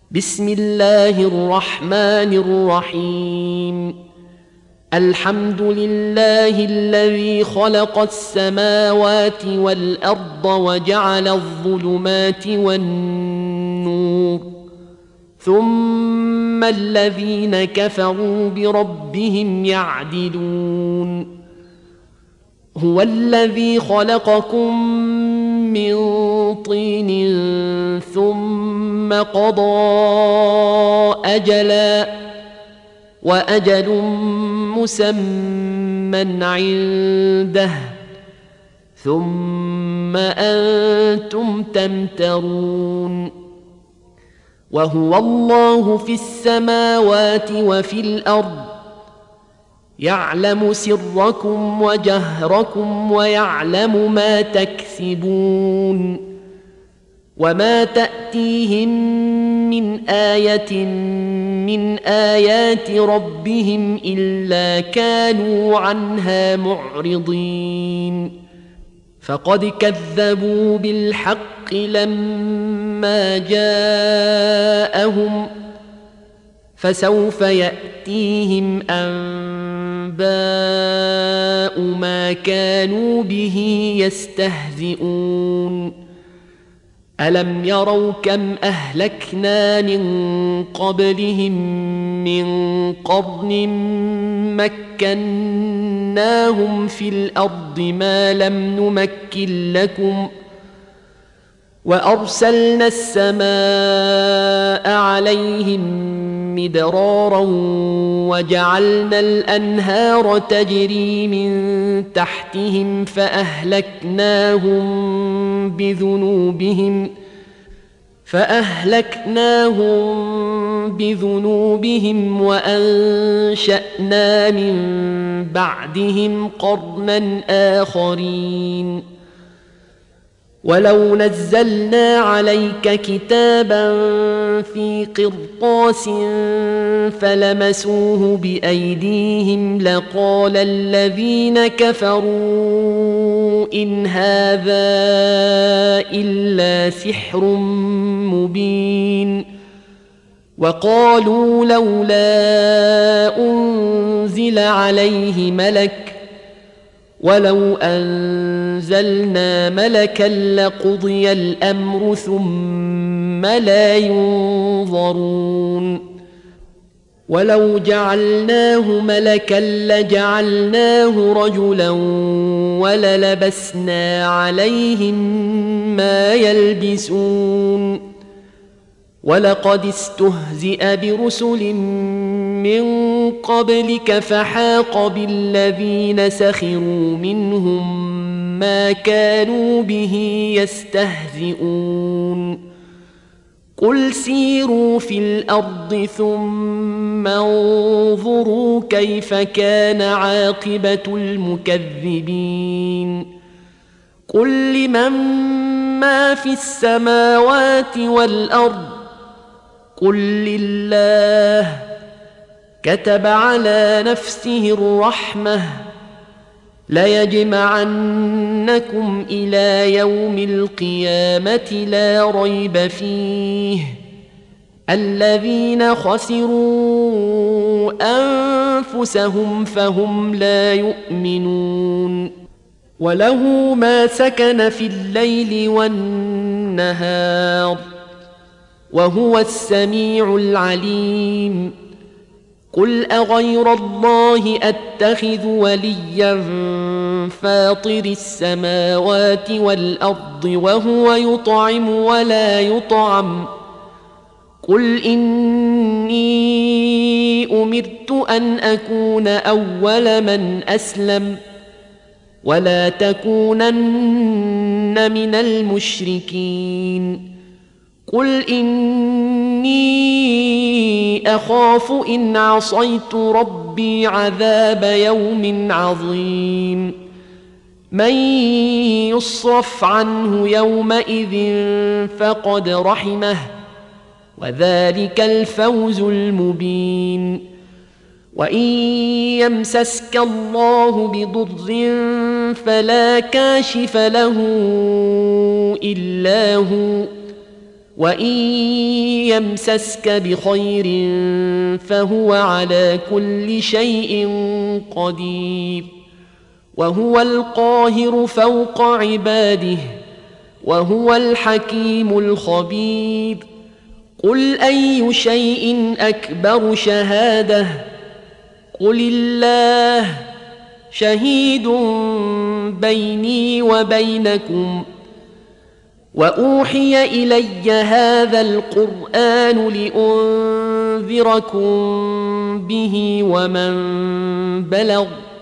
بسم الله الرحمن الرحيم. الحمد لله الذي خلق السماوات والأرض وجعل الظلمات والنور، ثم الذين كفروا بربهم يعدلون. هو الذي خلقكم من طين ثم قضى أجلا وأجل مسمى عنده ثم أنتم تمترون. وهو الله في السماوات وفي الأرض، يعلم سركم وجهركم ويعلم ما تكسبون. وما تأتيهم من آية من آيات ربهم إلا كانوا عنها معرضين. فقد كذبوا بالحق لما جاءهم، فسوف يأتيهم أنباء ما كانوا به يستهزئون. ألم يروا كم أهلكنا من قبلهم من قرن مكناهم في الأرض ما لم نمكن لكم، وأرسلنا السماء عليهم مدرارا وجعلنا الأنهار تجري من تحتهم فأهلكناهم بذنوبهم وأنشأنا من بعدهم قرنا آخرين. ولو نزلنا عليك كتابا في قرطاس فلمسوه بأيديهم لقال الذين كفروا إن هذا إلا سحر مبين. وقالوا لولا أنزل عليه ملك، ولو أنزلنا ملكا لقضي الأمر ثم لا ينظرون. ولو جعلناه ملكا لجعلناه رجلا وللبسنا عليهم ما يلبسون. ولقد استهزئ برسل من قبلك فحاق بالذين سخروا منهم ما كانوا به يستهزئون. قل سيروا في الأرض ثم انظروا كيف كان عاقبة المكذبين. قل لمن ما في السماوات والأرض، قل لله. كتب على نفسه الرحمة ليجمعنكم إلى يوم القيامة لا ريب فيه. الذين خسروا أنفسهم فهم لا يؤمنون. وله ما سكن في الليل والنهار وهو السميع العليم. قل أغير الله أتخذ وليا فاطر السماوات والأرض وهو يطعم ولا يطعم. قل إني أمرت أن أكون أول من أسلم ولا تكونن من المشركين. قل إني أخاف إن عصيت ربي عذاب يوم عظيم. من يصرف عنه يومئذ فقد رحمه وذلك الفوز المبين. وإن يمسسك الله بضر فلا كاشف له إلا هو وإن يمسسك بخير فهو على كل شيء قدير وهو القاهر فوق عباده وهو الحكيم الخبير قل أي شيء أكبر شهادة قل الله شهيد بيني وبينكم وأوحي إلي هذا القرآن لأنذركم به ومن بلغ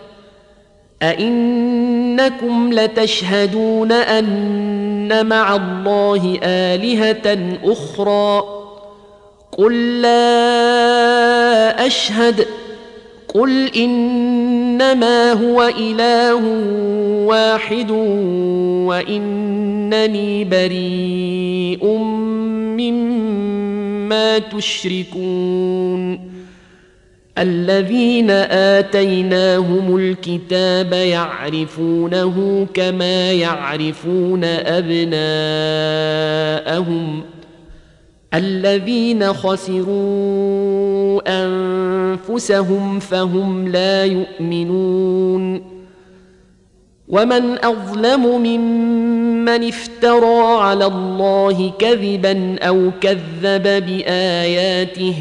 أئنكم لتشهدون أن مع الله آلهة أخرى قل لا أشهد قل إنما هو إله واحد وإنني بريء مما تشركون الذين آتيناهم الكتاب يعرفونه كما يعرفون أبناءهم الذين خسروا أنفسهم فهم لا يؤمنون ومن أظلم ممن افترى على الله كذبا أو كذب بآياته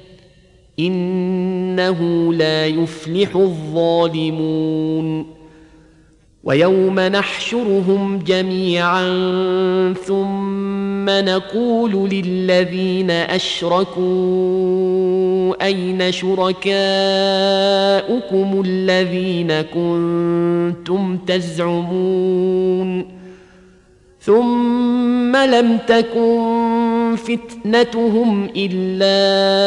إنه لا يفلح الظالمون ويوم نحشرهم جميعا ثم نقول للذين أشركوا أين شركاؤكم الذين كنتم تزعمون ثم لم تكن فتنتهم إلا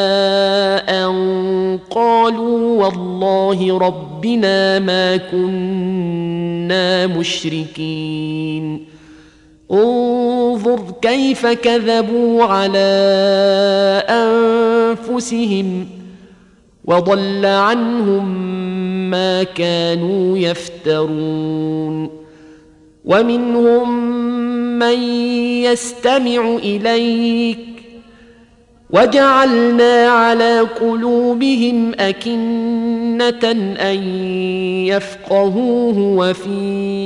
أن قالوا والله ربنا ما كنا مشركين انظر كيف كذبوا على أنفسهم وضل عنهم ما كانوا يفترون ومنهم من يستمع إليك وجعلنا على قلوبهم أكنة أن يفقهوه وفي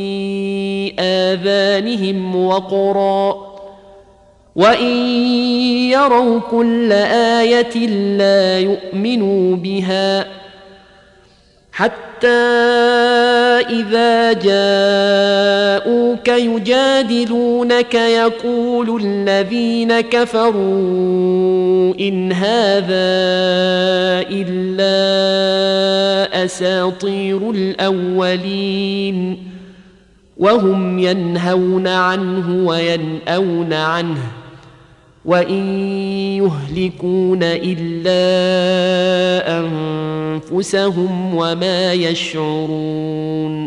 آذانهم وقرا وإن يروا كل آية لا يؤمنوا بها حتى إذا جاءوك يجادلونك يقول الذين كفروا إن هذا إلا أساطير الأولين وهم ينهون عنه وينأون عنه وإن يهلكون إلا أنفسهم وما يشعرون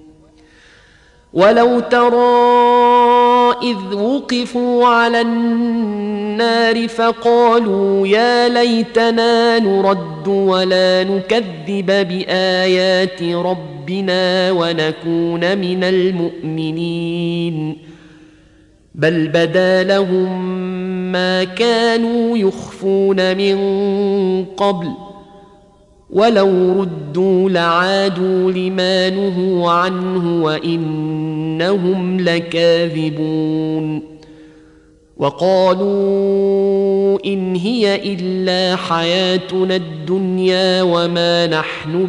ولو ترى إذ وقفوا على النار فقالوا يا ليتنا نرد ولا نكذب بآيات ربنا ونكون من المؤمنين بل بدا لهم ما كانوا يخفون من قبل ولو ردوا لعادوا لما نهوا عنه وإنهم لكاذبون وقالوا إن هي إلا حياتنا الدنيا وما نحن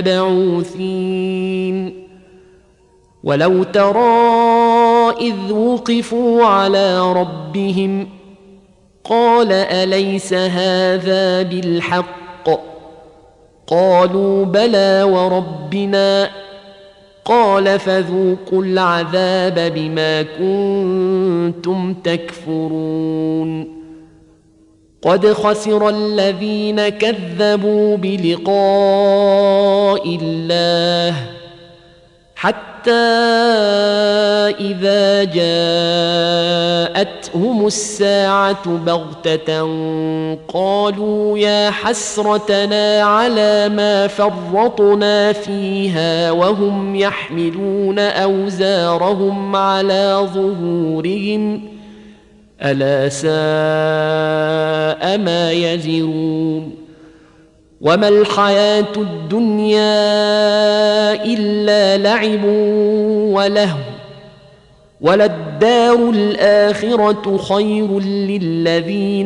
بمبعوثين ولو ترى إذ وقفوا على ربهم قال أليس هذا بالحق قالوا بلى وربنا قال فذوقوا العذاب بما كنتم تكفرون قد خسر الذين كذبوا بلقاء الله حتى إذا جاءتهم الساعة بغتة قالوا يا حسرتنا على ما فرطنا فيها وهم يحملون أوزارهم على ظهورهم ألا ساء ما يزرون وما الحياة الدنيا إلا لعب ولهو وللدار الآخرة خير للذين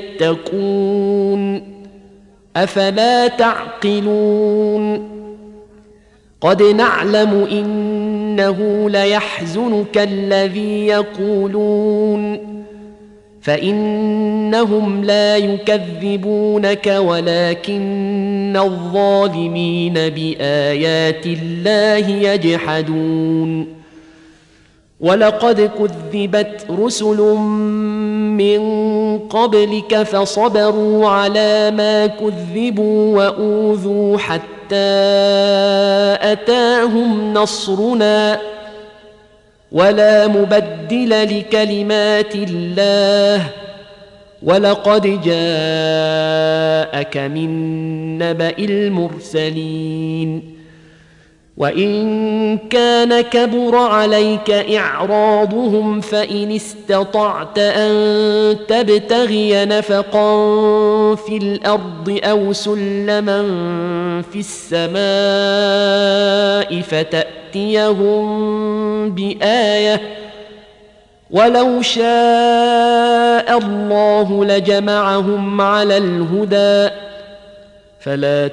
يتقون أفلا تعقلون قد نعلم إنه ليحزنك الذي يقولون فإنهم لا يكذبونك ولكن الظالمين بآيات الله يجحدون ولقد كذبت رسل من قبلك فصبروا على ما كذبوا وأوذوا حتى أتاهم نصرنا ولا مبدل لكلمات الله ولقد جاءك من نبأ المرسلين وإن كان كبر عليك إعراضهم فإن استطعت أن تبتغي نفقا في الأرض أو سلما في السماء فتأتيهم بآية ولو شاء الله لجمعهم على الهدى فلا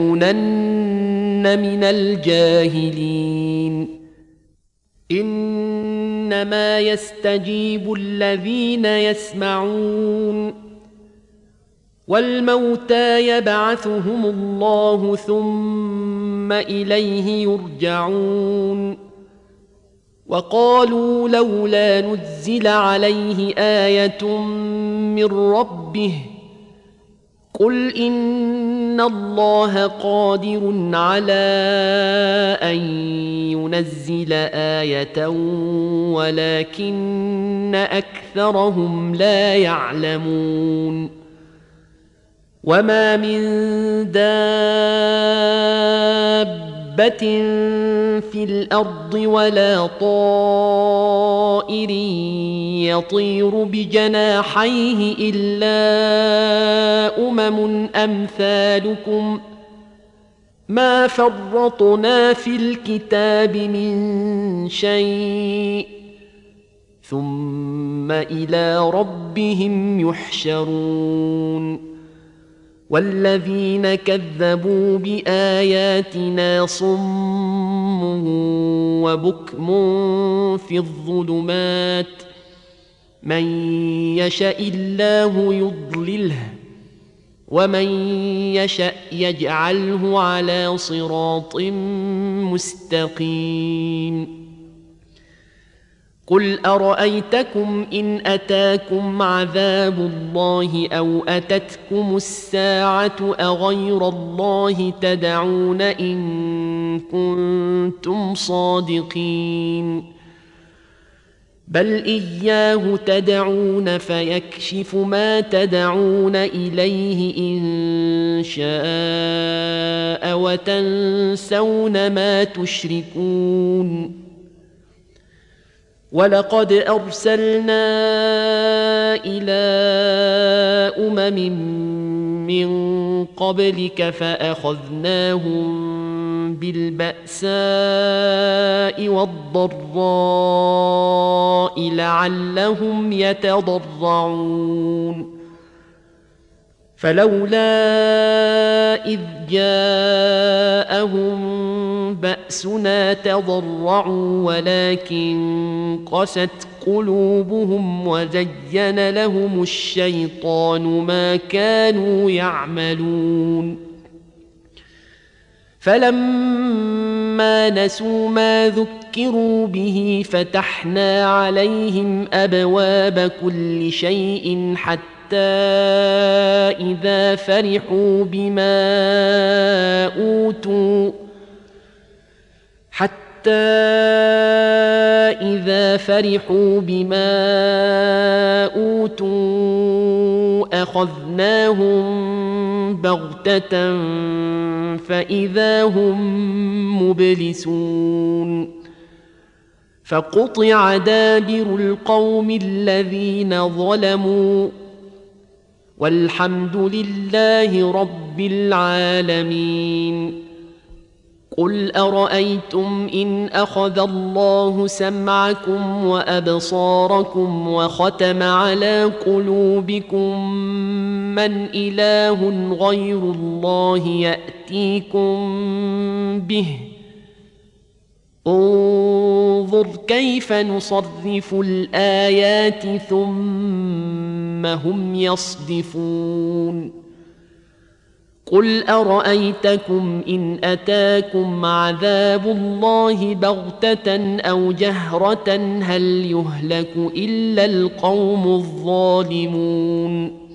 تكونن من الجاهلين إنما يستجيب الذين يسمعون والموتى يبعثهم الله ثم إليه يرجعون وقالوا لولا نزل عليه آية من ربه قل إن الله قادر على أن ينزل آية ولكن أكثرهم لا يعلمون وما من دابة في الأرض ولا طائر يطير بجناحيه إلا أمم أمثالكم ما فرطنا في الكتاب من شيء ثم إلى ربهم يحشرون والذين كذبوا بآياتنا صم وبكم في الظلمات من يشاء الله يضلله ومن يشاء يجعله على صراط مستقيم قل أرأيتكم إن أتاكم عذاب الله أو أتتكم الساعة أغير الله تدعون إن كنتم صادقين بل إياه تدعون فيكشف ما تدعون إليه إن شاء وتنسون ما تشركون ولقد أرسلنا إلى من قبلك فأخذناهم بالبأساء والضراء لعلهم يتضرعون فلولا إذ جاءهم بأسنا تضرعوا ولكن قست قلوبهم وزين لهم الشيطان ما كانوا يعملون فلما نسوا ما ذكروا به فتحنا عليهم أبواب كل شيء حتى إذا فرحوا بما أوتوا أخذناهم بغتة فإذا هم مبلسون فقطع دابر القوم الذين ظلموا والحمد لله رب العالمين. قل أرأيتم إن أخذ الله سمعكم وأبصاركم وختم على قلوبكم من إله غير الله يأتيكم به؟ انظر كيف نصرف الآيات ثم هم يصدفون. قل أرأيتكم إن أتاكم عذاب الله بغتة أو جهرة هل يهلك إلا القوم الظالمون؟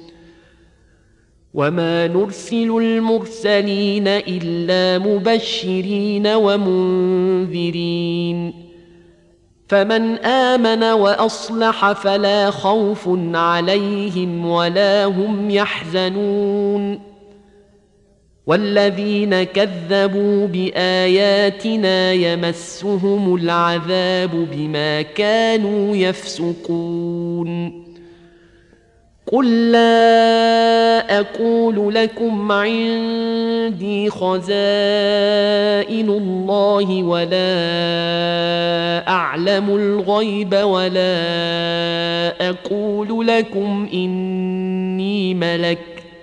وما نرسل المرسلين إلا مبشرين ومنذرين، فمن آمن وأصلح فلا خوف عليهم ولا هم يحزنون. والذين كذبوا بآياتنا يمسهم العذاب بما كانوا يفسقون. قل لا أقول لكم عندي خزائن الله ولا أعلم الغيب ولا أقول لكم إني ملك،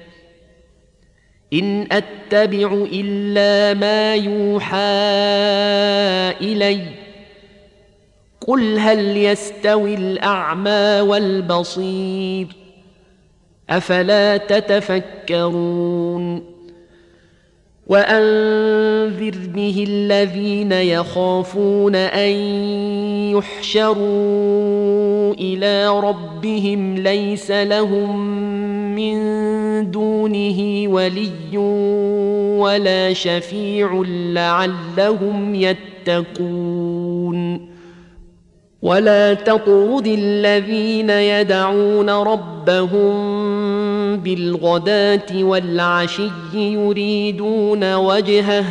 إن أتبع إلا ما يوحى إلي. قل هل يستوي الأعمى والبصير أفلا تتفكرون. وأنذر به الذين يخافون أن يحشروا إلى ربهم ليس لهم من دونه ولي ولا شفيع لعلهم يتقون. ولا تطرد الذين يدعون ربهم بالغداة والعشي يريدون وجهه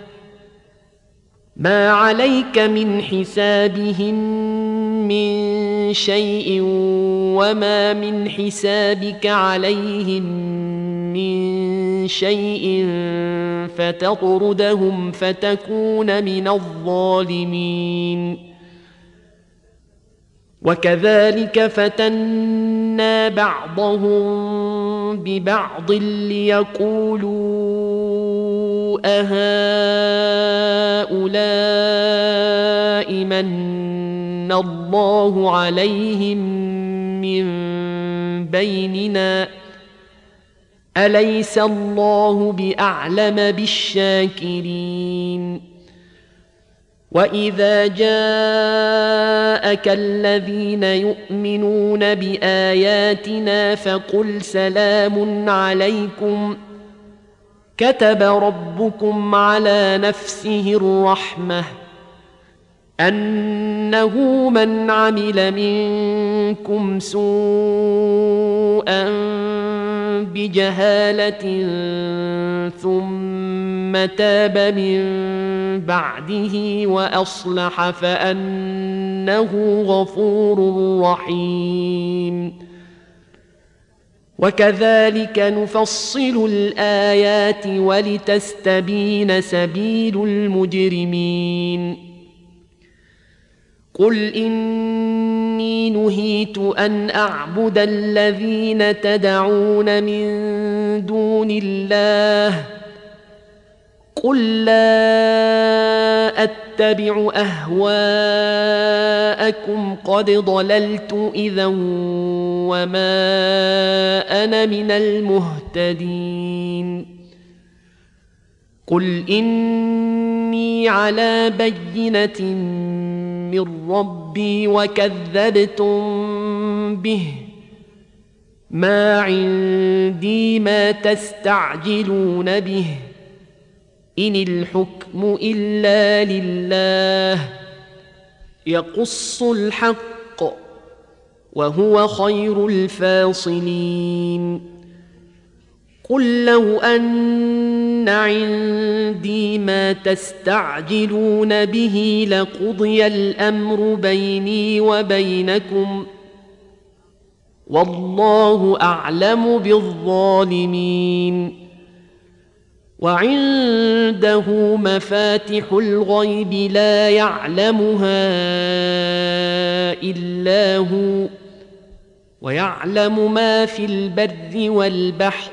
ما عليك من حسابهم من شيء وما من حسابك عليهم من شيء فتطردهم فتكون من الظالمين. وكذلك فتنا بعضهم ببعض ليقولوا أهؤلاء من الله عليهم من بيننا أليس الله بأعلم بالشاكرين. وإذا جاءك الذين يؤمنون بآياتنا فقل سلام عليكم كتب ربكم على نفسه الرحمة أنه من عمل منكم سوءا بجهالة ثم تاب من بعده وأصلح فأنه غفور رحيم. وكذلك نفصل الآيات ولتستبين سبيل المجرمين. قل إني نهيت أن أعبد الذين تدعون من دون الله قل لا أتبع أهواءكم قد ضللت إذا وما أنا من المهتدين. قل إني على بينة من ربي وكذبتم به ما عندي ما تستعجلون به إن الحكم إلا لله يقص الحق وهو خير الفاصلين. قل لو أن عندي ما تستعجلون به لقضي الأمر بيني وبينكم والله أعلم بالظالمين وعنده مفاتح الغيب لا يعلمها إلا هو ويعلم ما في البر والبحر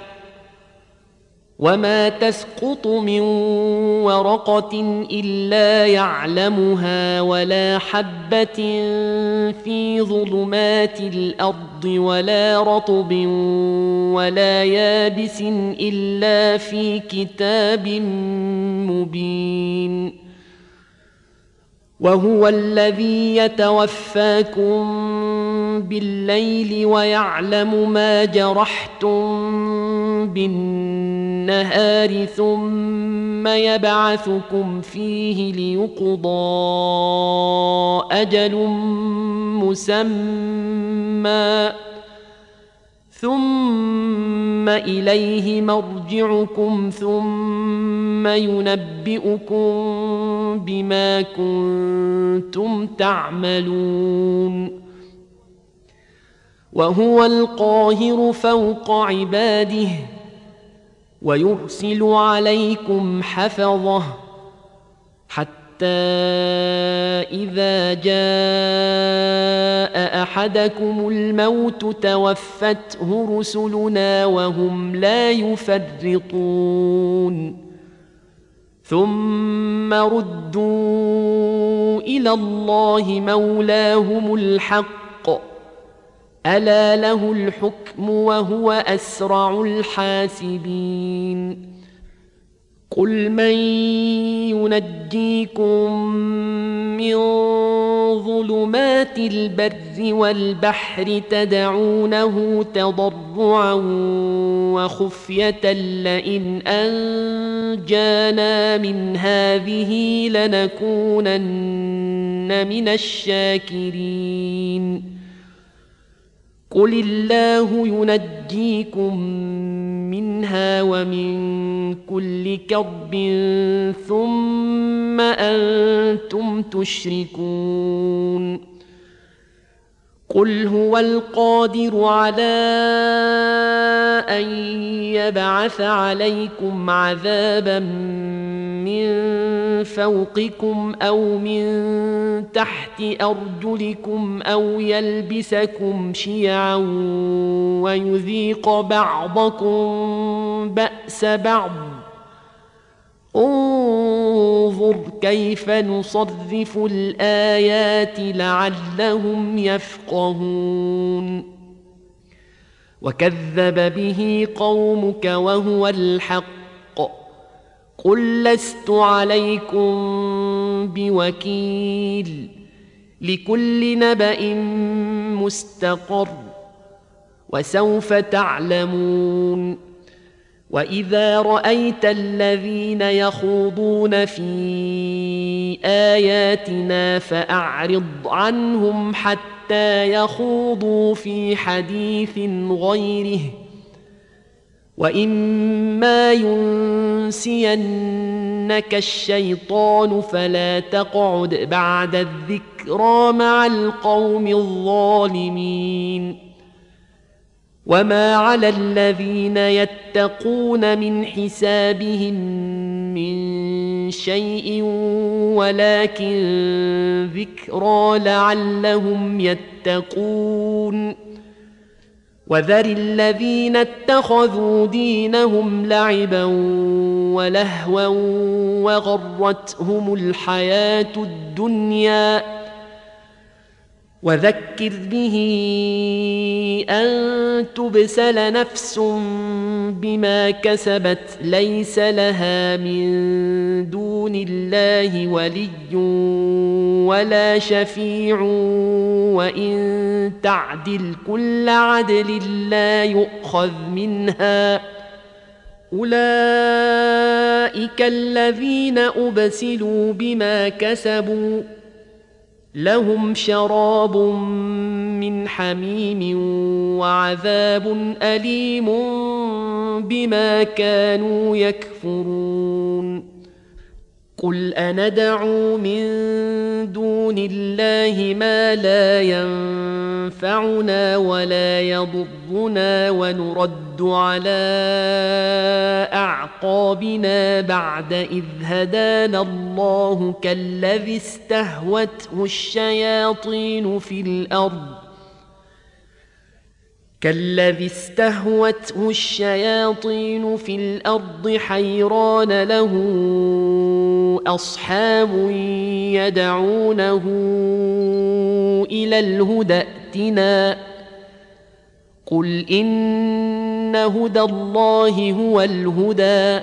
وما تسقط من ورقة إلا يعلمها ولا حبة في ظلمات الأرض ولا رطب ولا يابس إلا في كتاب مبين وهو الذي يتوفاكم بالليل ويعلم ما جرحتم بالنهار ثم يبعثكم فيه ليقضى أجل مسمى ثم إليه مرجعكم ثم ينبئكم بما كنتم تعملون وهو القاهر فوق عباده ويرسل عليكم حفظه حتى إذا جاء أحدكم الموت توفته رسلنا وهم لا يفرطون ثم ردوا إلى الله مولاهم الحق ألا له الحكم وهو أسرع الحاسبين قل من ينجيكم من ظلمات البر والبحر تدعونه تضرعا وخفية لئن أنجانا من هذه لنكونن من الشاكرين قل الله ينجيكم منها ومن كل كرب ثم أنتم تشركون قل هو القادر على أن يبعث عليكم عذابا من فوقكم أو من تحت أرجلكم أو يلبسكم شيعا ويذيق بعضكم بأس بعض انظر كيف نصرف الآيات لعلهم يفقهون وكذب به قومك وهو الحق قل لست عليكم بوكيل لكل نبأ مستقر وسوف تعلمون وإذا رأيت الذين يخوضون في آياتنا فأعرض عنهم حتى يخوضوا في حديث غيره وإما ينسينك الشيطان فلا تقعد بعد الذكرى مع القوم الظالمين وما على الذين يتقون من حسابهم من شيء ولكن ذكرى لعلهم يتقون وذر الذين اتخذوا دينهم لعبا ولهوا وغرتهم الحياة الدنيا وذكر به أن تبسل نفس بما كسبت ليس لها من دون الله ولي ولا شفيع وإن تعدل كل عدل لا يؤخذ منها أولئك الذين أبسلوا بما كسبوا لهم شراب من حميم وعذاب أليم بما كانوا يكفرون قل أندعو من دون الله ما لا ينفعنا ولا يضرنا ونرد على أعقابنا بعد إذ هدانا الله كالذي استهوته الشياطين في الأرض حيران له أصحاب يدعونه إلى الهدى ائتنا قل إن هدى الله هو الهدى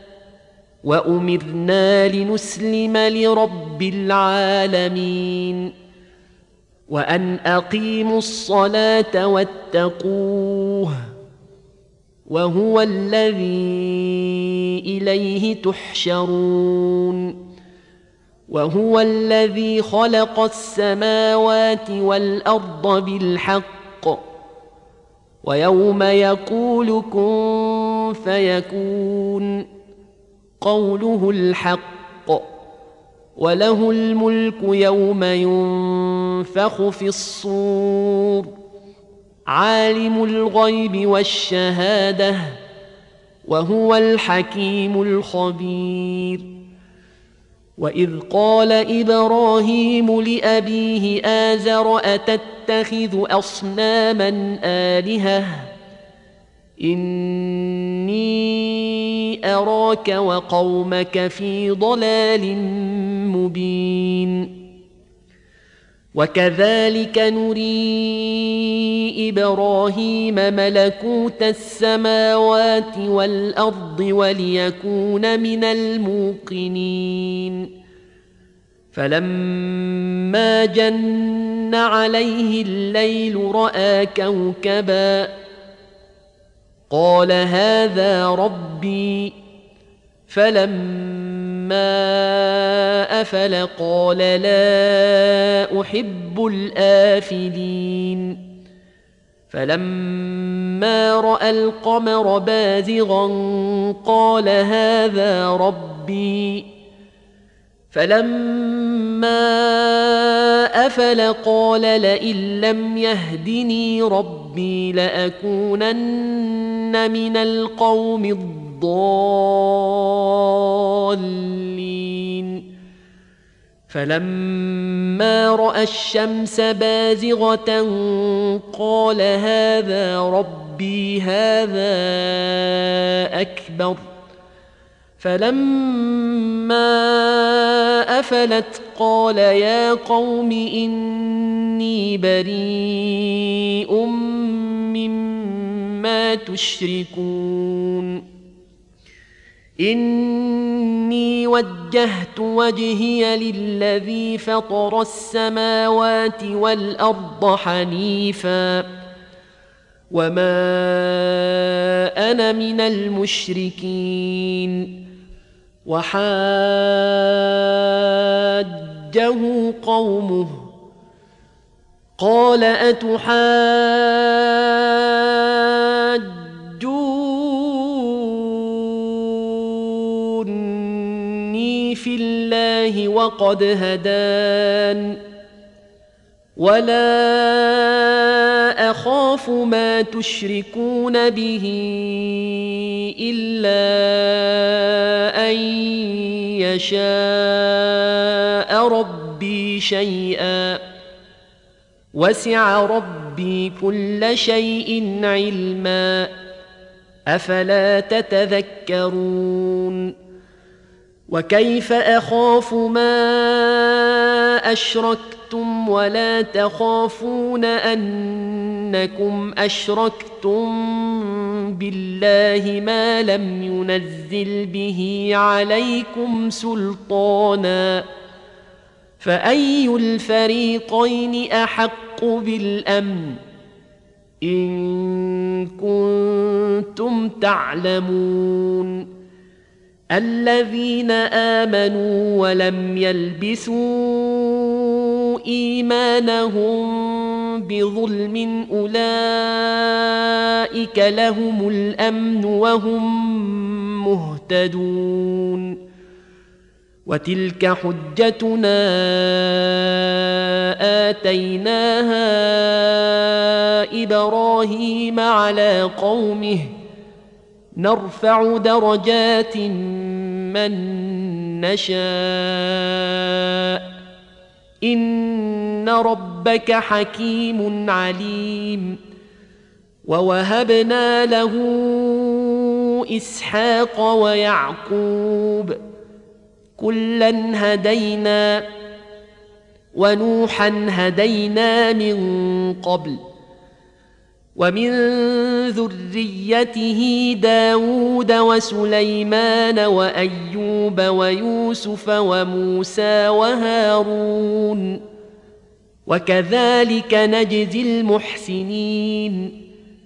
وأمرنا لنسلم لرب العالمين وأن أقيموا الصلاة واتقوه وهو الذي إليه تحشرون وهو الذي خلق السماوات والأرض بالحق ويوم يقول كن فيكون قوله الحق وله الملك يوم ينفخ في الصور عالم الغيب والشهادة وهو الحكيم الخبير وإذ قال إبراهيم لأبيه آزر أتتخذ أصناما آلهة إني أراك وقومك في ضلال مبين وكذلك نري إبراهيم ملكوت السماوات والأرض وليكون من الموقنين فلما جن عليه الليل رأى كوكبا قال هذا ربي فلما أفل قال لا أحب الآفلين فلما رأى القمر بازغا قال هذا ربي فلما أفل قال لئن لم يهدني ربي لأكونن من القوم الضالين فلما رأى الشمس بازغة قال هذا ربي هذا أكبر فلما أفلت قال يا قوم إني بريء مما تشركون إني وجهت وجهي للذي فطر السماوات والأرض حنيفا وما أنا من المشركين وحاجه قومه قال أتحاجوني في الله وقد هدان ولا أخاف ما تشركون به إلا أن يشاء ربي شيئا وسع ربي كل شيء علما أفلا تتذكرون وكيف أخاف ما أشركتم ولا تخافون أنكم أشركتم بالله ما لم ينزل به عليكم سلطانا فأي الفريقين أحق بالأمن إن كنتم تعلمون الذين آمنوا ولم يلبسوا إيمانهم بظلم أولئك أولئك لهم الأمن وهم مهتدون وتلك حجتنا آتيناها إبراهيم على قومه نرفع درجات من نشاء إن ربك حكيم عليم ووهبنا له إسحاق ويعقوب كلا هدينا ونوحا هدينا من قبل ومن ذريته داود وسليمان وأيوب ويوسف وموسى وهارون وكذلك نجزي المحسنين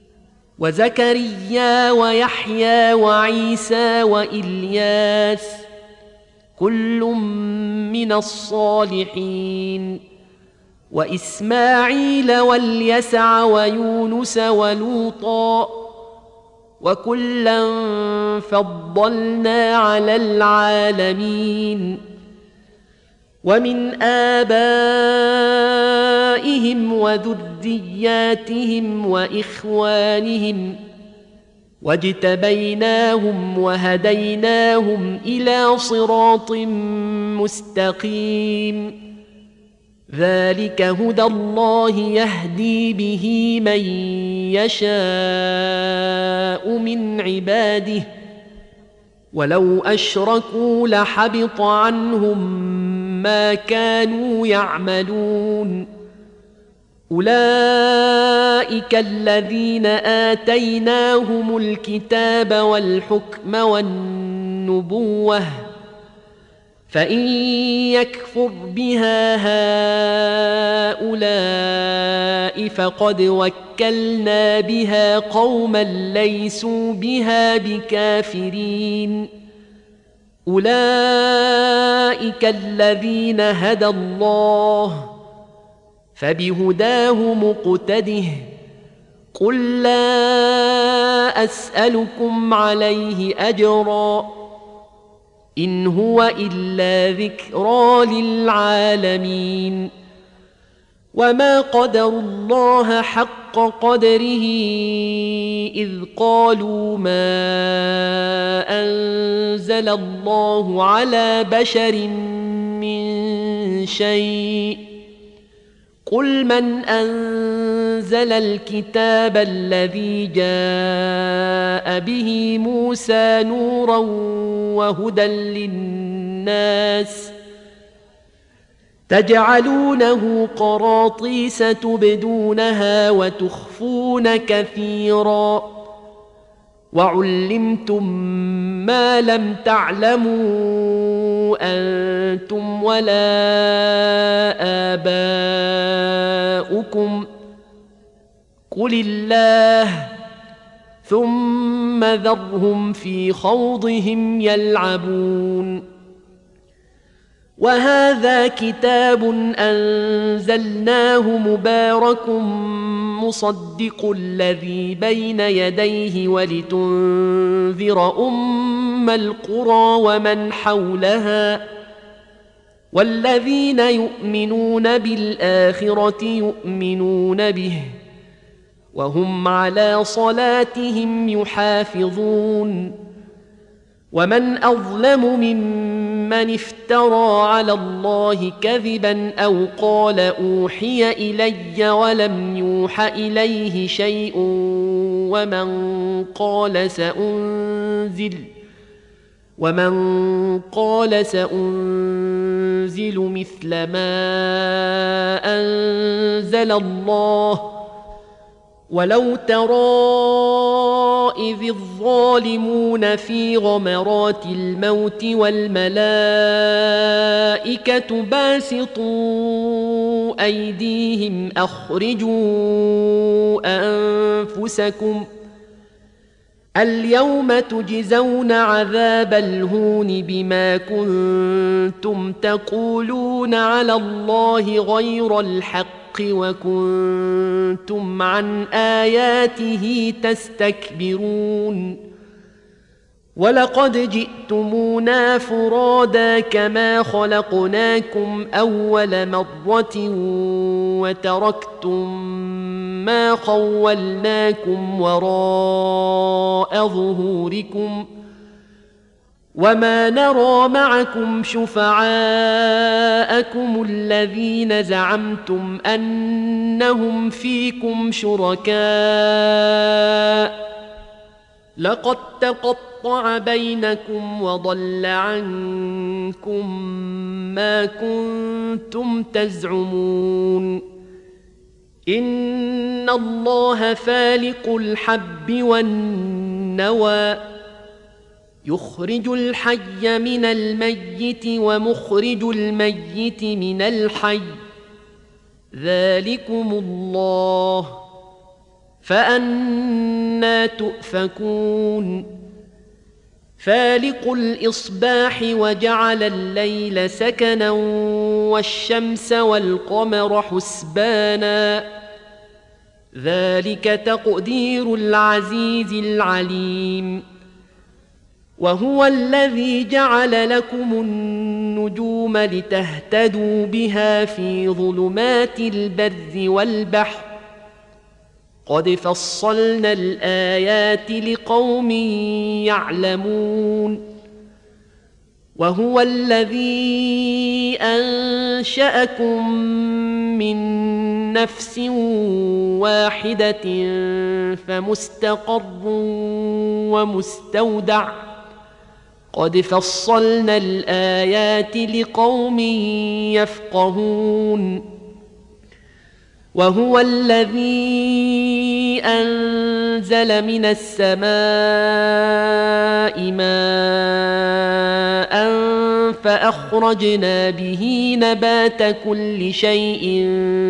وزكريا ويحيى وعيسى وإلياس كل من الصالحين وإسماعيل واليسع ويونس ولوطا وكلا فضلنا على العالمين ومن آبائهم وذرياتهم وإخوانهم واجتبيناهم وهديناهم إلى صراط مستقيم ذلك هدى الله يهدي به من يشاء من عباده ولو أشركوا لحبط عنهم ما كانوا يعملون أولئك الذين آتيناهم الكتاب والحكم والنبوة فإن يكفر بها هؤلاء فقد وكلنا بها قوما ليسوا بها بكافرين أولئك الذين هدى الله فبهداه مقتده قل لا أسألكم عليه أجرا إن هو إلا ذكرى للعالمين وما قدروا الله حق قدره إذ قالوا ما أنزل الله على بشر من شيء قل من أنزل الكتاب الذي جاء به موسى نورا وهدى للناس تجعلونه قراطيس تبدونها وتخفون كثيرا وعلمتم ما لم تعلموا أنتم ولا آباؤكم قل الله ثم ذرهم في خوضهم يلعبون وهذا كتاب أنزلناه مبارك مصدق الذي بين يديه ولتنذر أم القرى ومن حولها والذين يؤمنون بالآخرة يؤمنون به وهم على صلاتهم يحافظون ومن أظلم ممن افترى على الله كذبا أو قال أوحي إلي ولم يوح إليه شيء ومن قال سأنزل مثل ما أنزل الله ولو ترى إذ الظالمون في غمرات الموت والملائكة باسطوا أيديهم أخرجوا أنفسكم اليوم تجزون عذاب الهون بما كنتم تقولون على الله غير الحق وكنتم عن آياته تستكبرون ولقد جئتمونا فرادا كما خلقناكم أول مرة وتركتم ما خولناكم وراء ظهوركم وما نرى معكم شفعاءكم الذين زعمتم أنهم فيكم شركاء لقد تقطع بينكم وضل عنكم ما كنتم تزعمون إن الله فالق الحب والنوى يخرج الحي من الميت ومخرج الميت من الحي ذلكم الله فأنى تؤفكون فالق الإصباح وجعل الليل سكنا والشمس والقمر حسبانا ذلك تقدير العزيز العليم وهو الذي جعل لكم النجوم لتهتدوا بها في ظلمات البر والبحر قد فصلنا الآيات لقوم يعلمون وهو الذي أنشأكم من نفس واحدة فمستقر ومستودع قد فصلنا الآيات لقوم يفقهون وهو الذي أنزل من السماء ماء فأخرجنا به نبات كل شيء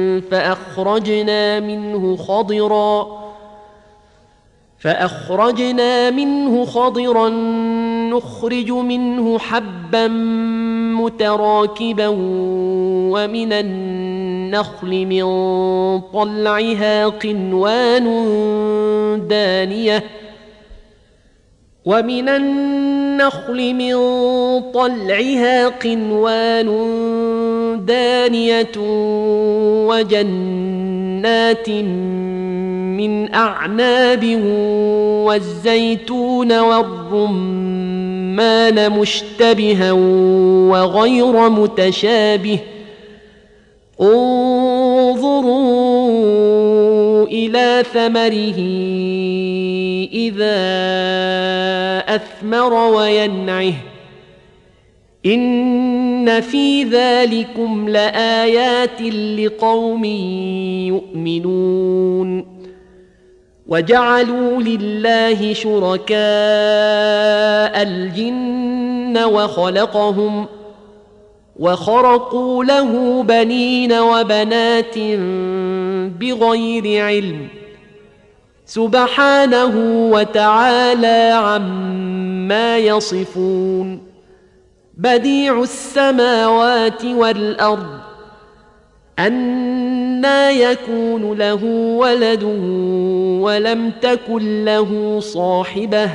فأخرجنا منه خضرا نخرج منه حبا متراكبا ومن النخل من طلعها قنوان دانية وجنات من أعناب والزيتون والرمان مشتبها وغير متشابه انظروا إلى ثمره إذا أثمر وينعه إن في ذلكم لآيات لقوم يؤمنون وجعلوا لله شركاء الجن وخرقوا له بنين وبنات بغير علم سبحانه وتعالى عما يصفون بديع السماوات والأرض أنى يكون له ولد ولم تكن له صاحبة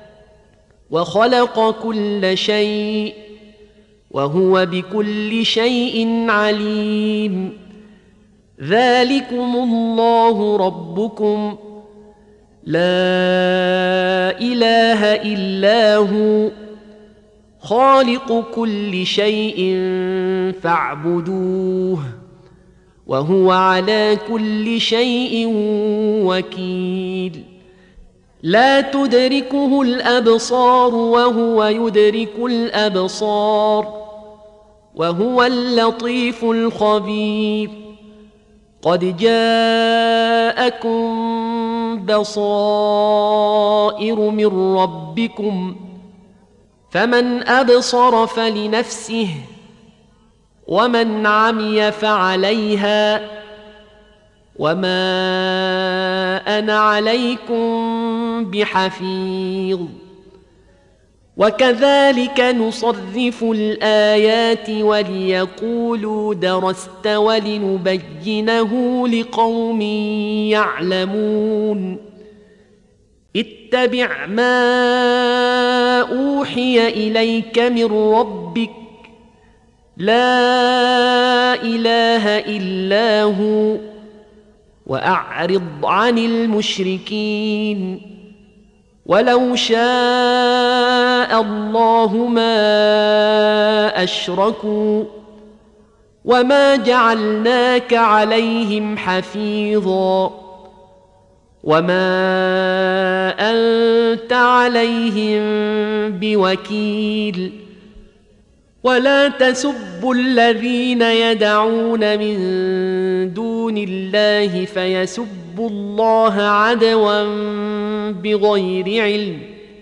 وخلق كل شيء وهو بكل شيء عليم ذلكم الله ربكم لا إله إلا هو خالق كل شيء فاعبدوه وهو على كل شيء وكيل لا تدركه الأبصار وهو يدرك الأبصار وهو اللطيف الخبير قد جاءكم بصائر من ربكم فمن أبصر فلنفسه ومن عمي فعليها وما أنا عليكم بحفيظ وكذلك نصرف الآيات وليقولوا درست ولنبينه لقوم يعلمون اتبع ما أوحي إليك من ربك لا إله إلا هو وأعرض عن المشركين ولو شاء الله ما أشركوا وما جعلناك عليهم حفيظا وما أنت عليهم بوكيل ولا تسبوا الذين يدعون من دون الله فيسبوا الله عدوا بغير علم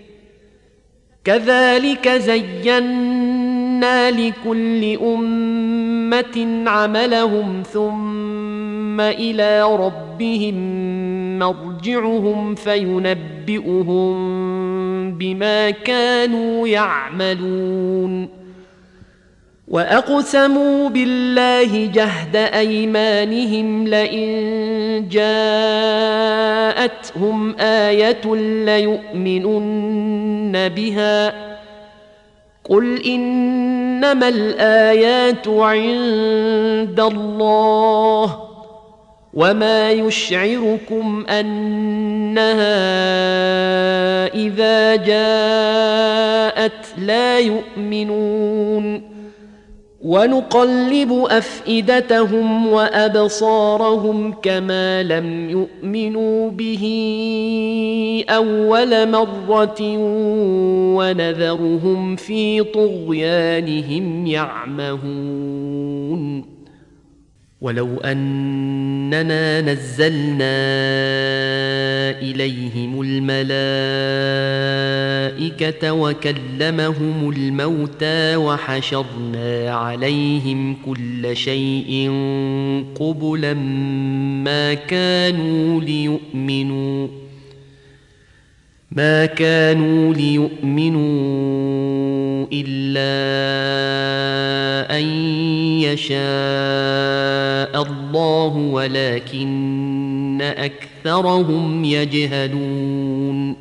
كذلك زينا لكل أمة عملهم ثم إلى ربهم مرجعهم فينبئهم بما كانوا يعملون وأقسموا بالله جهد أيمانهم لئن جاءتهم آية ليؤمنن بها قل إنما الآيات عند الله وما يشعركم أنها إذا جاءت لا يؤمنون ونقلب أفئدتهم وأبصارهم كما لم يؤمنوا به أول مرة ونذرهم في طغيانهم يعمهون ولو أننا نزلنا إليهم الملائكة وكلمهم الموتى وحشرنا عليهم كل شيء قبلا ما كانوا ليؤمنوا إلا أن يشاء الله ولكن أكثرهم يجهلون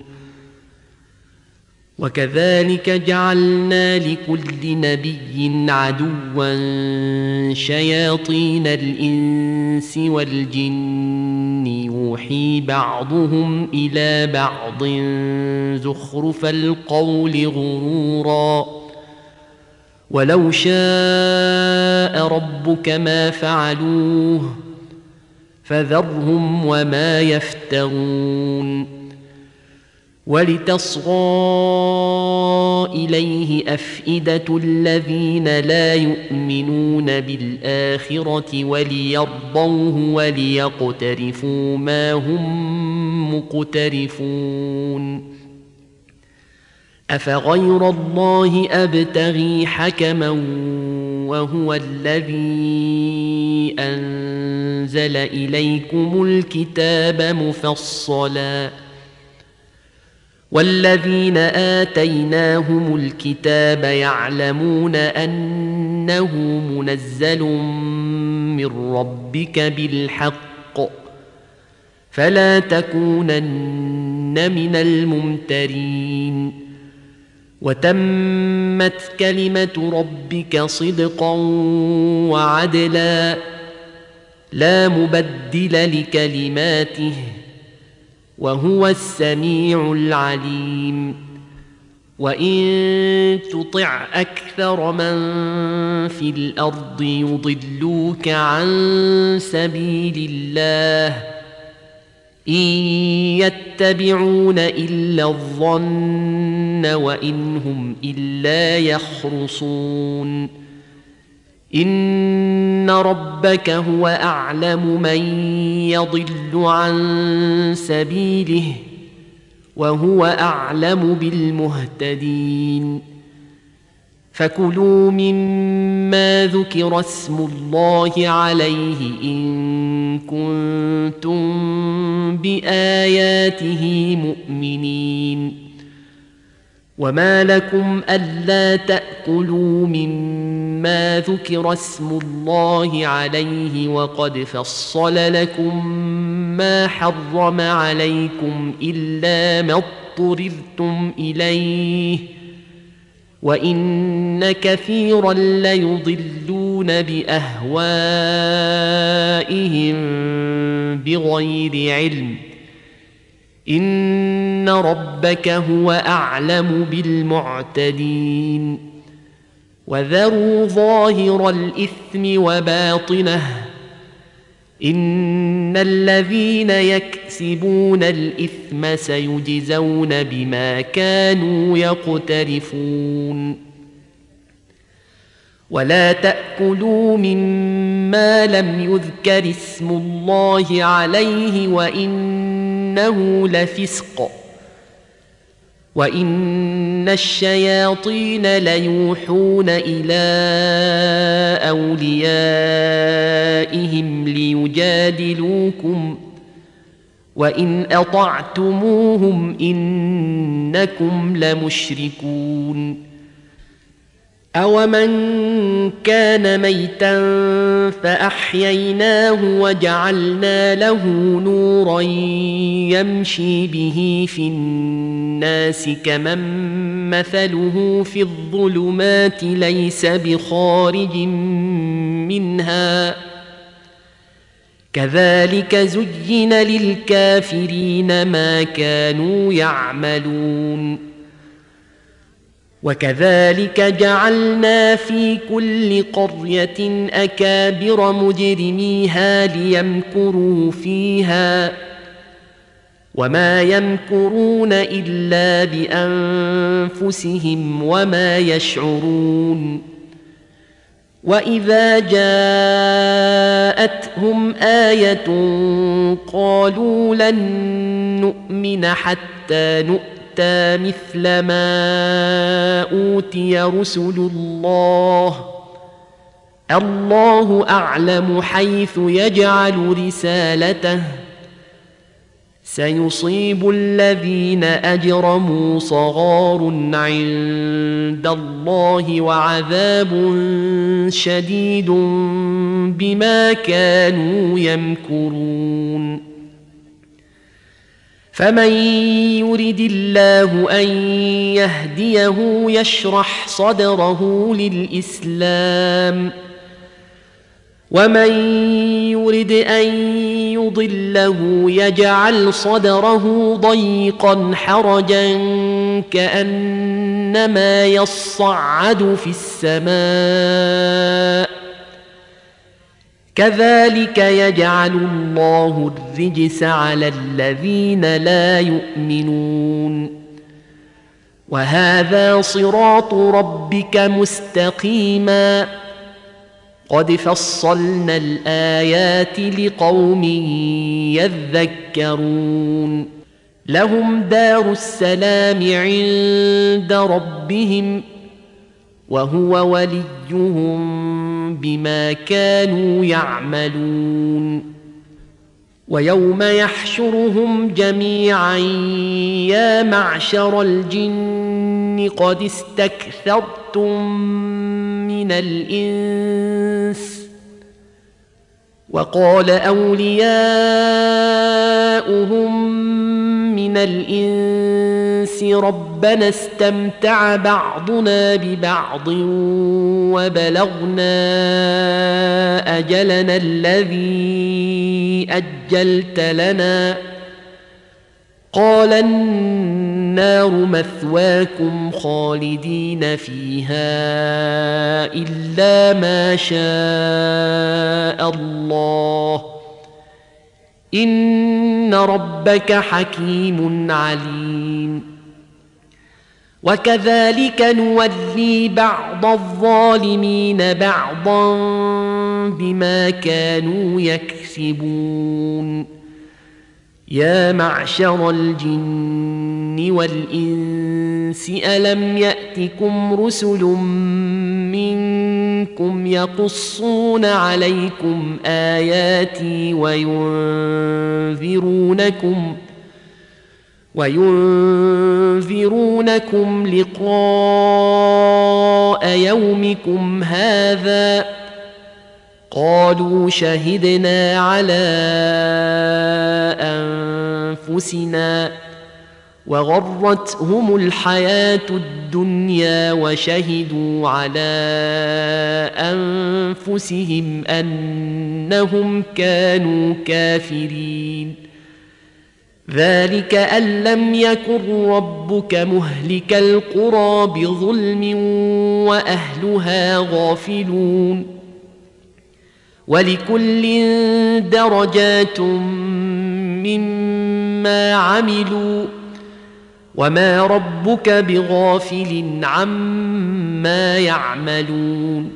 وكذلك جعلنا لكل نبي عدوا شياطين الإنس والجن يوحي بعضهم إلى بعض زخرف القول غرورا ولو شاء ربك ما فعلوه فذرهم وما يفترون ولتصغى إليه أفئدة الذين لا يؤمنون بالآخرة وليرضوه وليقترفوا ما هم مقترفون أفغير الله أبتغي حكما وهو الذي أنزل إليكم الكتاب مفصلا والذين آتيناهم الكتاب يعلمون أنه منزل من ربك بالحق فلا تكونن من الممترين وتمت كلمة ربك صدقا وعدلا لا مبدل لكلماته وهو السميع العليم وإن تطع أكثر من في الأرض يضلوك عن سبيل الله إن يتبعون إلا الظن وإن هم إلا يخرصون إن ربك هو أعلم من يضل عن سبيله وهو أعلم بالمهتدين فكلوا مما ذكر اسم الله عليه إن كنتم بآياته مؤمنين وما لكم ألا تأكلوا مما ذكر اسم الله عليه وقد فصل لكم ما حرم عليكم إلا ما اضطررتم إليه وإن كثيرا ليضلون بأهوائهم بغير علم إن ربك هو أعلم بالمعتدين وذروا ظاهر الإثم وباطنه إن الذين يكسبون الإثم سيجزون بما كانوا يقترفون ولا تأكلوا مما لم يذكر اسم الله عليه وإنه لفسق وإن الشياطين ليوحون إلى أوليائهم ليجادلوكم وإن أطعتموهم إنكم لمشركون أومن كان ميتا فأحييناه وجعلنا له نورا يمشي به في الناس كمن مثله في الظلمات ليس بخارج منها كذلك زين للكافرين ما كانوا يعملون وكذلك جعلنا في كل قرية أكابر مجرميها ليمكروا فيها وما يمكرون إلا بأنفسهم وما يشعرون وإذا جاءتهم آية قالوا لن نؤمن حتى نؤمن مثل ما أوتي رسل الله الله أعلم حيث يجعل رسالته سيصيب الذين أجرموا صغار عند الله وعذاب شديد بما كانوا يمكرون فمن يرد الله أن يهديه يشرح صدره للإسلام ومن يرد أن يضله يجعل صدره ضيقا حرجا كأنما يصعد في السماء كذلك يجعل الله الرجس على الذين لا يؤمنون وهذا صراط ربك مستقيما قد فصلنا الآيات لقوم يذكرون لهم دار السلام عند ربهم وهو وليهم بما كانوا يعملون ويوم يحشرهم جميعا يا معشر الجن قد استكثرتم من الإنس وقال أولياؤهم من الإنس ربنا استمتع بعضنا ببعض وبلغنا أجلنا الذي أجلت لنا قال النار مثواكم خالدين فيها إلا ما شاء الله إن ربك حكيم عليم وكذلك نولي بعض الظالمين بعضا بما كانوا يكسبون يا معشر الجن والإنس ألم يأتكم رسل منكم يقصون عليكم آياتي وينذرونكم لقاء يومكم هذا قالوا شهدنا على أنفسنا وغرتهم الحياة الدنيا وشهدوا على أنفسهم أنهم كانوا كافرين ذلك أن لم يكن ربك مهلك القرى بظلم وأهلها غافلون ولكل درجات مما عملوا وما ربك بغافل عما يعملون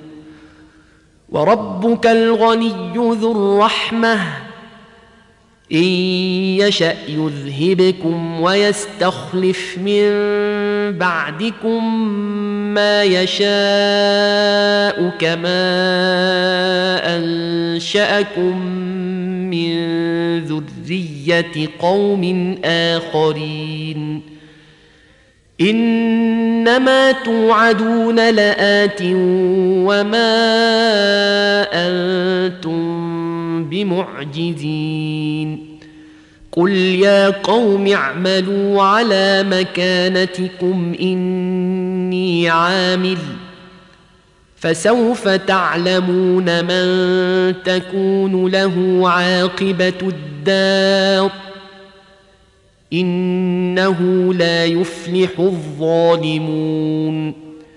وربك الغني ذو الرحمة إن يشأ يذهبكم ويستخلف من بعدكم ما يشاء كما أنشأكم من ذرية قوم آخرين إنما توعدون لآت وما أنتم بمعجزين قل يا قوم اعملوا على مكانتكم إني عامل فسوف تعلمون من تكون له عاقبة الدار إنه لا يفلح الظالمون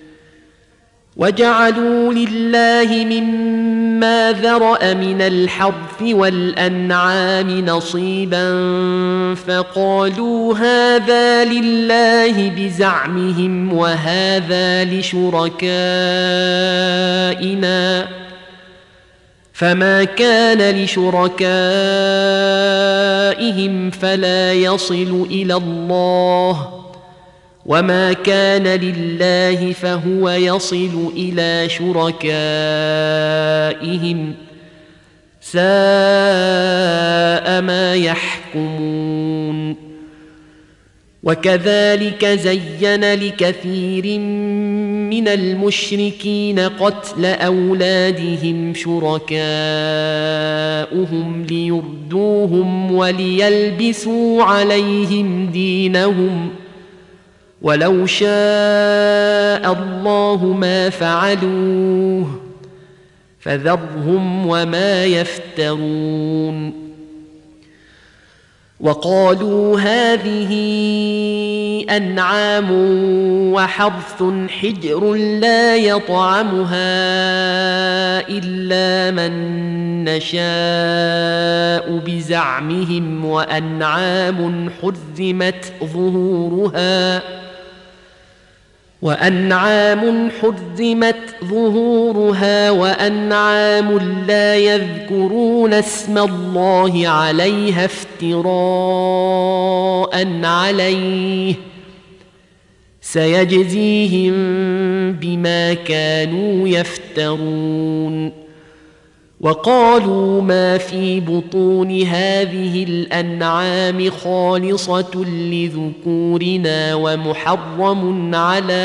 وجعلوا لله مما ذرأ من الحرث والأنعام نصيبا فقالوا هذا لله بزعمهم وهذا لشركائنا فما كان لشركائهم فلا يصل إلى الله وما كان لله فهو يصل إلى شركائهم ساء ما يحكمون وكذلك زين لكثير من المشركين قتل أولادهم شركاؤهم ليردوهم وليلبسوا عليهم دينهم ولو شاء الله ما فعلوه فذرهم وما يفترون وقالوا هذه أنعام وحرث حجر لا يطعمها إلا من نشاء بزعمهم وأنعام حرمت ظهورها وأنعام لا يذكرون اسم الله عليها افتراء عليه سيجزيهم بما كانوا يفترون وقالوا ما في بطون هذه الأنعام خالصة لذكورنا ومحرم على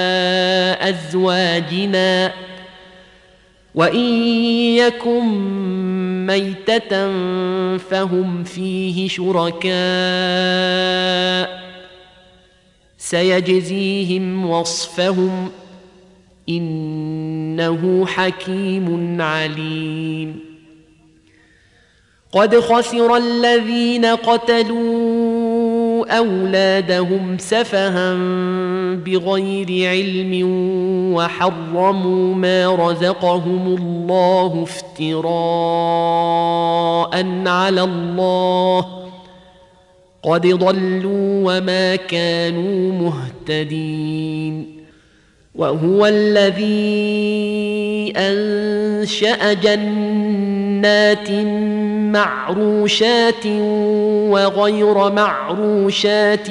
أزواجنا وإن يكن ميتة فهم فيه شركاء سيجزيهم وصفهم إنه حكيم عليم قد خسر الذين قتلوا أولادهم سفها بغير علم وحرموا ما رزقهم الله افتراء على الله قد ضلوا وما كانوا مهتدين وهو الذي أنشأ جنات معروشات وغير معروشات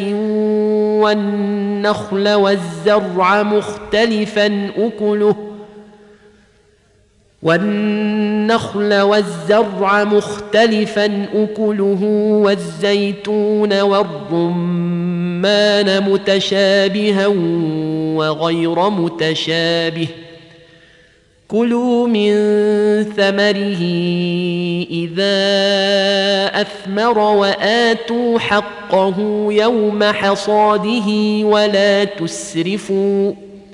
والنخل والزرع مختلفا أكله والنخل والزرع مختلفا أكله والزيتون والرمان متشابها وغير متشابه كلوا من ثمره إذا أثمر وآتوا حقه يوم حصاده ولا تسرفوا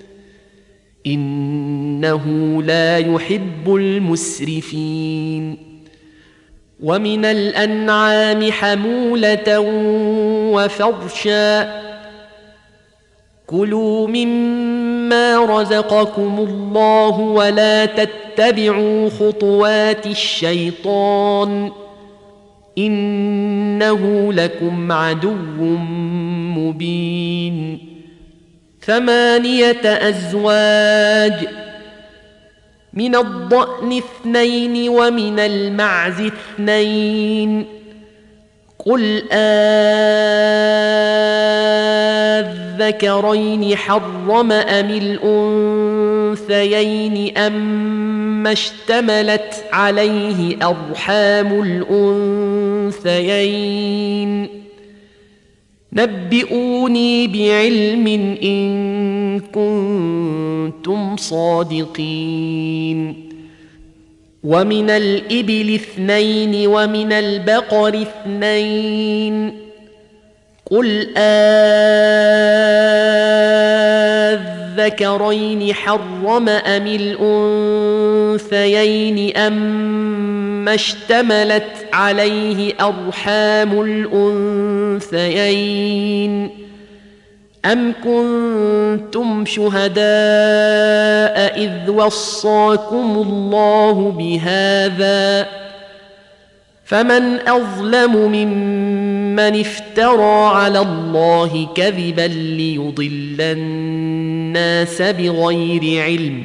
إنه لا يحب المسرفين ومن الأنعام حمولة وفرشا كلوا مما رزقكم الله ولا تتبعوا خطوات الشيطان إنه لكم عدو مبين 8 أزواج من الضأن 2 ومن المعز 2 قل أذكرين حرم أم الأنثيين أما اشتملت عليه أرحام الأنثيين نبئوني بعلم إن كنتم صادقين ومن الإبل 2 ومن البقر 2 قل أذكرين حرم أم الأنثيين أما اشتملت عليه أرحام الأنثيين أم كنتم شهداء إذ وصاكم الله بهذا فمن أظلم ممن افترى على الله كذبا ليضل الناس بغير علم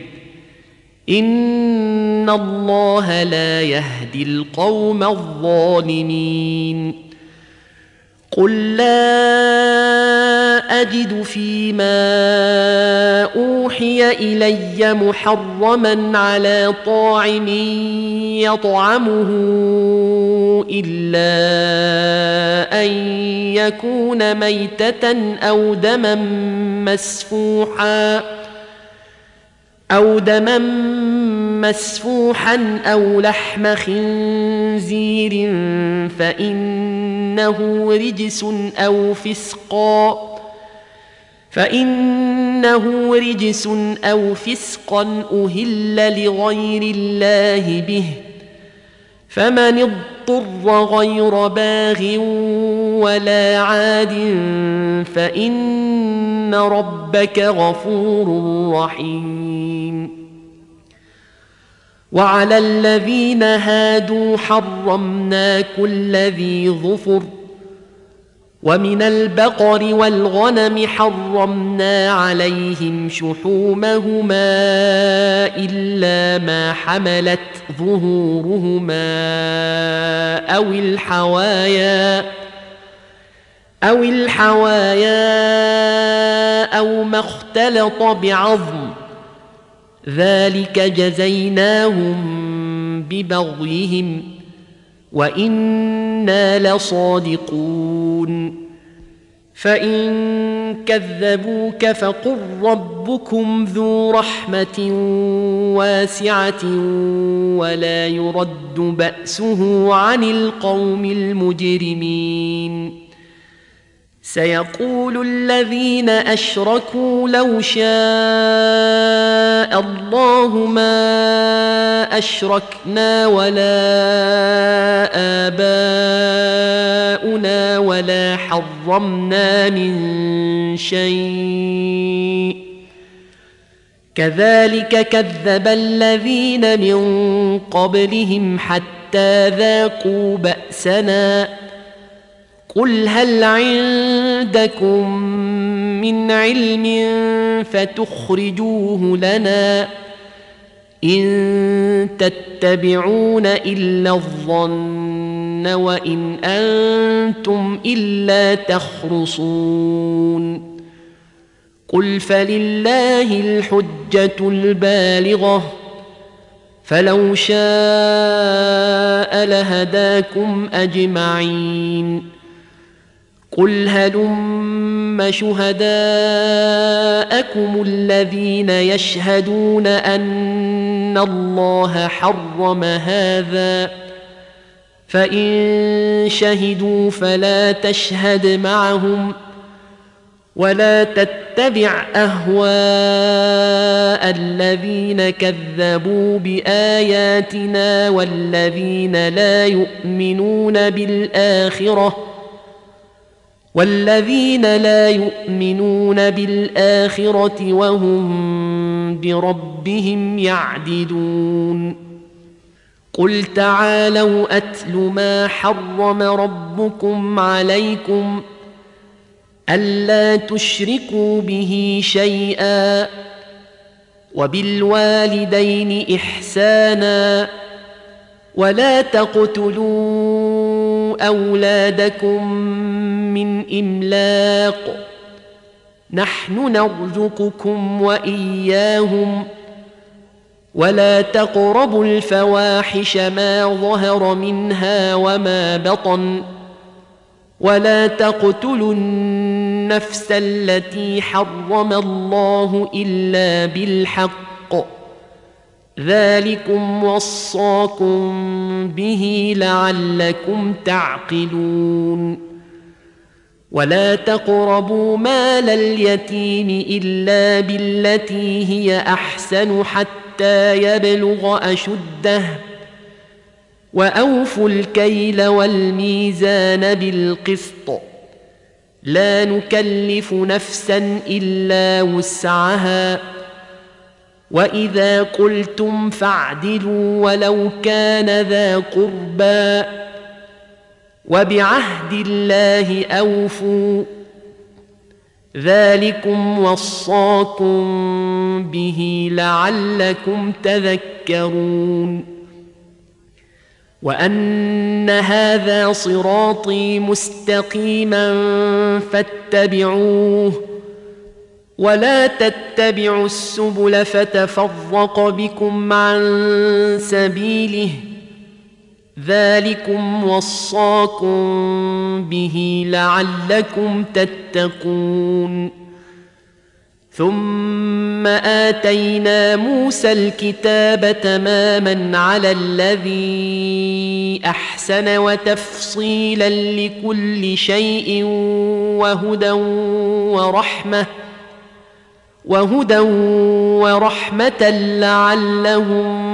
إن الله لا يهدي القوم الظالمين قل لا أجد فيما أوحي إلي محرما على طاعم يطعمه إلا أن يكون ميتة أو دما مسفوحا أو لحم خنزير فإنه رجس أو فسقا أهل لغير الله به فمن اضطر غير باغ ولا عاد فإن ربك غفور رحيم وعلى الذين هادوا حرمنا كل ذي ظفر ومن البقر والغنم حرمنا عليهم شحومهما إلا ما حملت ظهورهما أو الحوايا أو ما اختلط بعظم ذلك جزيناهم ببغيهم وإنا لصادقون فإن كذبوك فقل ربكم ذو رحمة واسعة ولا يرد بأسه عن القوم المجرمين سيقول الذين أشركوا لو شاء الله ما أشركنا ولا آباؤنا ولا حرمنا من شيء كذلك كذب الذين من قبلهم حتى ذاقوا بأسنا قل هل عندكم من علم فتخرجوه لنا إن تتبعون إلا الظن وإن أنتم إلا تخرصون قل فلله الحجة البالغة فلو شاء لهداكم أجمعين قل هلم شهداءكم الذين يشهدون أن الله حرم هذا فإن شهدوا فلا تشهد معهم ولا تتبع أهواء الذين كذبوا بآياتنا والذين لا يؤمنون بالآخرة وهم بربهم يعدلون قل تعالوا أتل ما حرم ربكم عليكم ألا تشركوا به شيئا وبالوالدين إحسانا ولا تقتلوا أولادكم من إملاق نحن نرزقكم وإياهم ولا تقربوا الفواحش ما ظهر منها وما بطن ولا تقتلوا النفس التي حرم الله إلا بالحق ذلكم وصاكم به لعلكم تعقلون ولا تقربوا مال اليتيم إلا بالتي هي أحسن حتى يبلغ أشده وأوفوا الكيل والميزان بالقسط لا نكلف نفسا إلا وسعها وإذا قلتم فاعدلوا ولو كان ذا قربى وبعهد الله أوفوا ذلكم وصاكم به لعلكم تذكرون وأن هذا صراطي مستقيما فاتبعوه ولا تتبعوا السبل فتفرق بكم عن سبيله ذلكم وصاكم به لعلكم تتقون ثم آتينا موسى الكتاب تماما على الذي أحسن وتفصيلا لكل شيء وهدى ورحمة لعلهم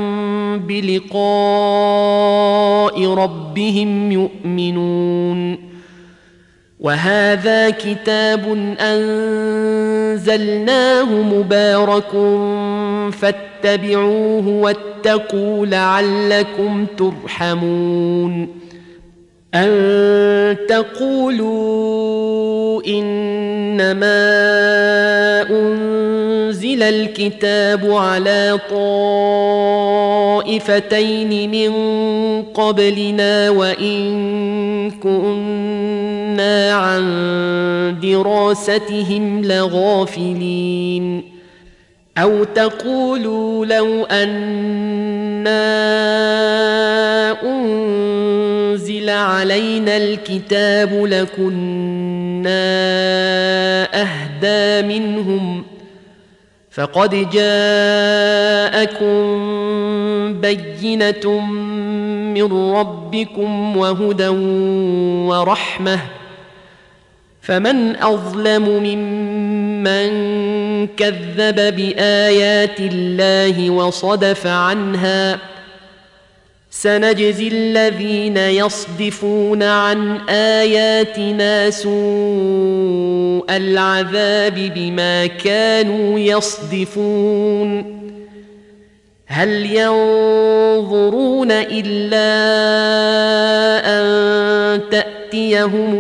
بلقاء ربهم يؤمنون وهذا كتاب أنزلناه مبارك فاتبعوه واتقوا لعلكم ترحمون أن تقولوا إنما أنزل الكتاب على طائفتين من قبلنا وإن كنا عن دراستهم لغافلين أو تقولوا لو أنا أنزل علينا الكتاب لكنا أهدى منهم فقد جاءكم بينة من ربكم وهدى ورحمة فمن أظلم ممن كذب بآيات الله وصدف عنها سنجزي الذين يصدفون عن آياتنا سوء العذاب بما كانوا يصدفون هل ينظرون إلا أن تأتيهم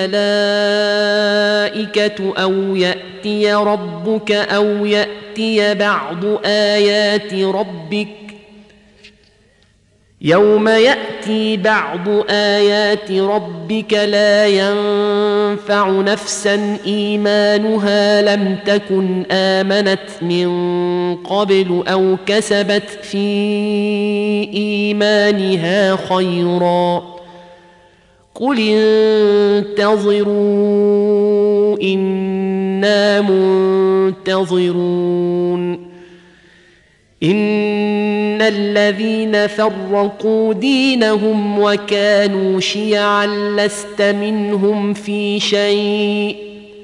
الملائكة أو يأتي ربك أو يأتي بعض آيات ربك يوم يأتي بعض آيات ربك لا ينفع نفسا إيمانها لم تكن آمنت من قبل أو كسبت في إيمانها خيرا قل انتظروا إنا منتظرون إن الذين فرقوا دينهم وكانوا شيعا لست منهم في شيء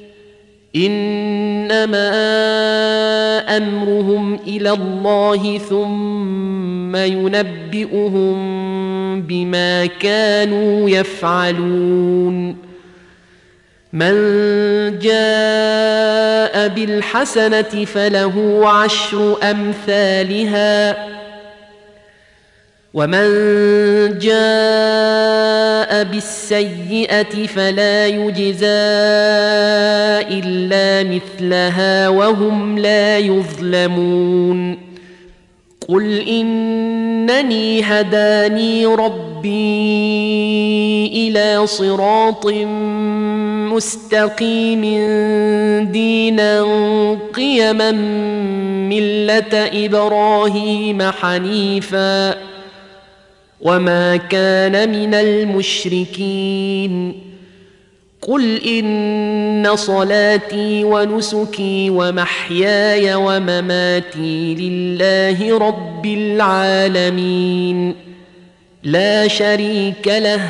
إنما أمرهم إلى الله ثم ينبئهم بما كانوا يفعلون من جاء بالحسنة فله 10 أمثالها ومن جاء بالسيئة فلا يجزى إلا مثلها وهم لا يظلمون قل إنني هداني ربي إلى صراط مستقيم دينا قيما ملة إبراهيم حنيفا وما كان من المشركين قل إن صلاتي ونسكي ومحياي ومماتي لله رب العالمين لا شريك له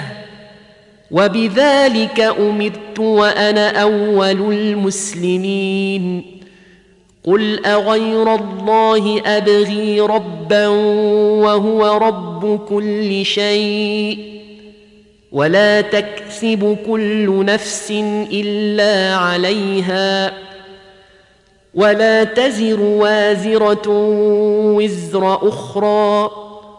وبذلك أمرت وأنا أول المسلمين قل أغير الله أبغي ربا وهو رب كل شيء ولا تكسب كل نفس إلا عليها ولا تزر وازرة وزر أخرى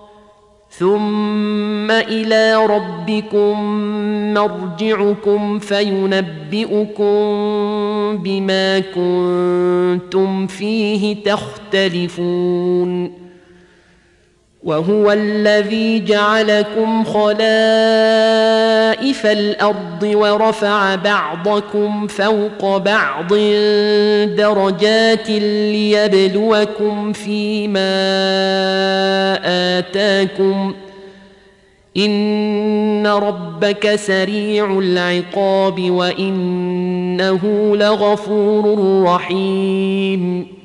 ثم إلى ربكم مرجعكم فينبئكم بما كنتم فيه تختلفون وهو الذي جعلكم خلائف الأرض ورفع بعضكم فوق بعض درجات ليبلوكم فيما آتاكم إن ربك سريع العقاب وإنه لغفور رحيم